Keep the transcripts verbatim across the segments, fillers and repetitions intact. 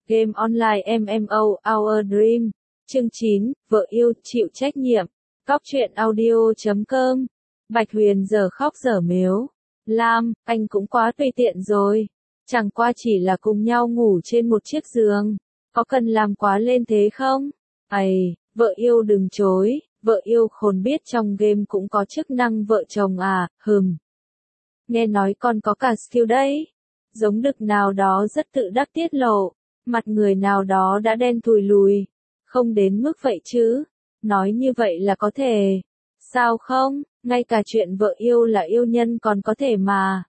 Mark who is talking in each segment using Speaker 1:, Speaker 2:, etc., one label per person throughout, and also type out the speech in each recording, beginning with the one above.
Speaker 1: Game online em em o Our Dream. Chương chín, vợ yêu, chịu trách nhiệm. Cóc truyện audio chấm com. Bạch Huyền giờ khóc giờ mếu. Lam, anh cũng quá tùy tiện rồi. Chẳng qua chỉ là cùng nhau ngủ trên một chiếc giường. Có cần làm quá lên thế không? Ây, vợ yêu đừng chối. Vợ yêu khôn biết trong game cũng có chức năng vợ chồng à, hừm. Nghe nói con có cả skill đấy. Giống đực nào đó rất tự đắc tiết lộ. Mặt người nào đó đã đen thùi lùi. Không đến mức vậy chứ. Nói như vậy là có thể. Sao không, ngay cả chuyện vợ yêu là yêu nhân còn có thể mà.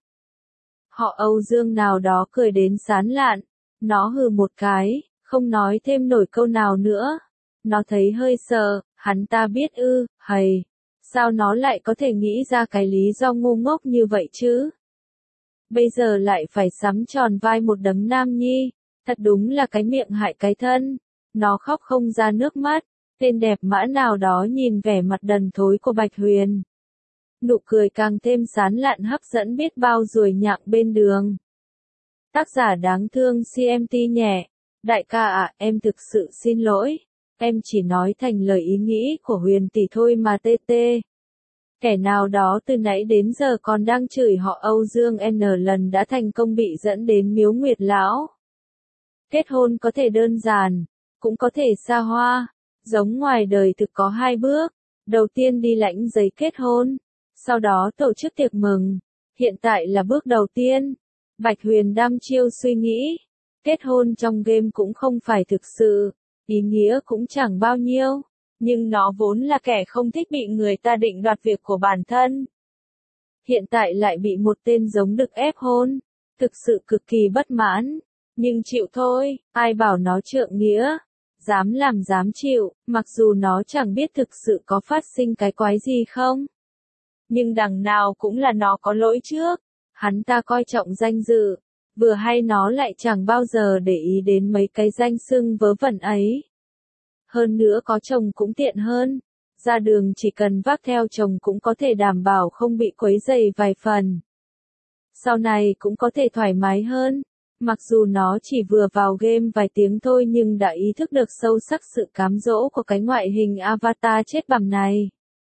Speaker 1: Họ Âu Dương nào đó cười đến sán lạn. Nó hừ một cái, không nói thêm nổi câu nào nữa. Nó thấy hơi sợ, hắn ta biết ư, hầy. Sao nó lại có thể nghĩ ra cái lý do ngu ngốc như vậy chứ? Bây giờ lại phải sắm tròn vai một đấng nam nhi. Thật đúng là cái miệng hại cái thân. Nó khóc không ra nước mắt. Tên đẹp mã nào đó nhìn vẻ mặt đần thối của Bạch Huyền. Nụ cười càng thêm sán lạn hấp dẫn biết bao ruồi nhặng bên đường. Tác giả đáng thương xê em tê nhẹ. Đại ca ạ, em thực sự xin lỗi. Em chỉ nói thành lời ý nghĩ của Huyền tỷ thôi mà tê tê. Kẻ nào đó từ nãy đến giờ còn đang chửi họ Âu Dương N lần đã thành công bị dẫn đến miếu Nguyệt Lão. Kết hôn có thể đơn giản, cũng có thể xa hoa. Giống ngoài đời thực có hai bước. Đầu tiên đi lãnh giấy kết hôn. Sau đó tổ chức tiệc mừng. Hiện tại là bước đầu tiên. Bạch Huyền đăm chiêu suy nghĩ. Kết hôn trong game cũng không phải thực sự. Ý nghĩa cũng chẳng bao nhiêu. Nhưng nó vốn là kẻ không thích bị người ta định đoạt việc của bản thân. Hiện tại lại bị một tên giống đực ép hôn. Thực sự cực kỳ bất mãn. Nhưng chịu thôi, ai bảo nó trượng nghĩa. Dám làm dám chịu, mặc dù nó chẳng biết thực sự có phát sinh cái quái gì không. Nhưng đằng nào cũng là nó có lỗi trước. Hắn ta coi trọng danh dự. Vừa hay nó lại chẳng bao giờ để ý đến mấy cái danh xưng vớ vẩn ấy. Hơn nữa có chồng cũng tiện hơn. Ra đường chỉ cần vác theo chồng cũng có thể đảm bảo không bị quấy rầy vài phần. Sau này cũng có thể thoải mái hơn. Mặc dù nó chỉ vừa vào game vài tiếng thôi nhưng đã ý thức được sâu sắc sự cám dỗ của cái ngoại hình avatar chết bằm này.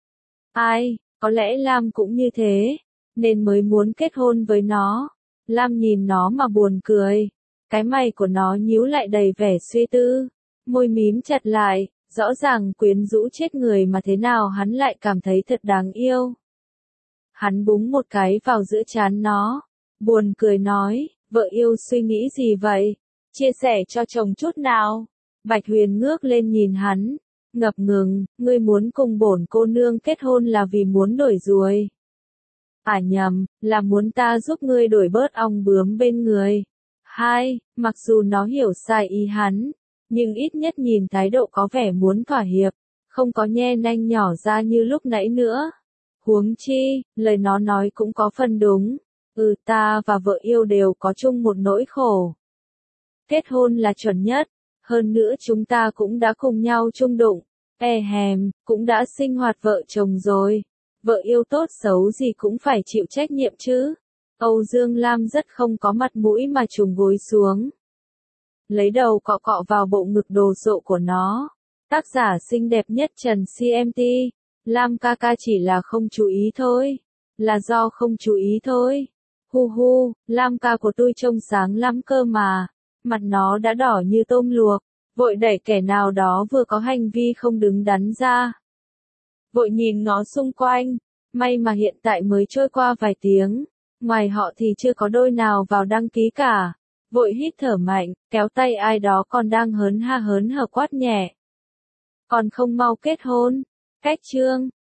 Speaker 1: Ai, có lẽ Lam cũng như thế, nên mới muốn kết hôn với nó. Lam nhìn nó mà buồn cười. Cái mày của nó nhíu lại đầy vẻ suy tư. Môi mím chặt lại, rõ ràng quyến rũ chết người mà thế nào hắn lại cảm thấy thật đáng yêu. Hắn búng một cái vào giữa trán nó. Buồn cười nói. Vợ yêu suy nghĩ gì vậy? Chia sẻ cho chồng chút nào. Bạch Huyền ngước lên nhìn hắn. Ngập ngừng, ngươi muốn cùng bổn cô nương kết hôn là vì muốn đổi ruồi. À nhầm, là muốn ta giúp ngươi đổi bớt ong bướm bên người. Hai, mặc dù nó hiểu sai ý hắn, nhưng ít nhất nhìn thái độ có vẻ muốn thỏa hiệp, không có nhe nanh nhỏ ra như lúc nãy nữa. Huống chi, lời nó nói cũng có phần đúng. Ừ, ta và vợ yêu đều có chung một nỗi khổ. Kết hôn là chuẩn nhất, hơn nữa chúng ta cũng đã cùng nhau chung đụng, e hèm, cũng đã sinh hoạt vợ chồng rồi. Vợ yêu tốt xấu gì cũng phải chịu trách nhiệm chứ. Âu Dương Lam rất không có mặt mũi mà trùng gối xuống. Lấy đầu cọ cọ vào bộ ngực đồ sộ của nó. Tác giả xinh đẹp nhất Trần xê em tê. Lam ca ca chỉ là không chú ý thôi. Là do không chú ý thôi. Hu hu, Lam ca của tôi trông sáng lắm cơ mà. Mặt nó đã đỏ như tôm luộc. Vội đẩy kẻ nào đó vừa có hành vi không đứng đắn ra. Vội nhìn ngó xung quanh. May mà hiện tại mới trôi qua vài tiếng. Ngoài họ thì chưa có đôi nào vào đăng ký cả. Vội hít thở mạnh, kéo tay ai đó còn đang hớn ha hớn hở quát nhẹ. Còn không mau kết hôn. Cách chương.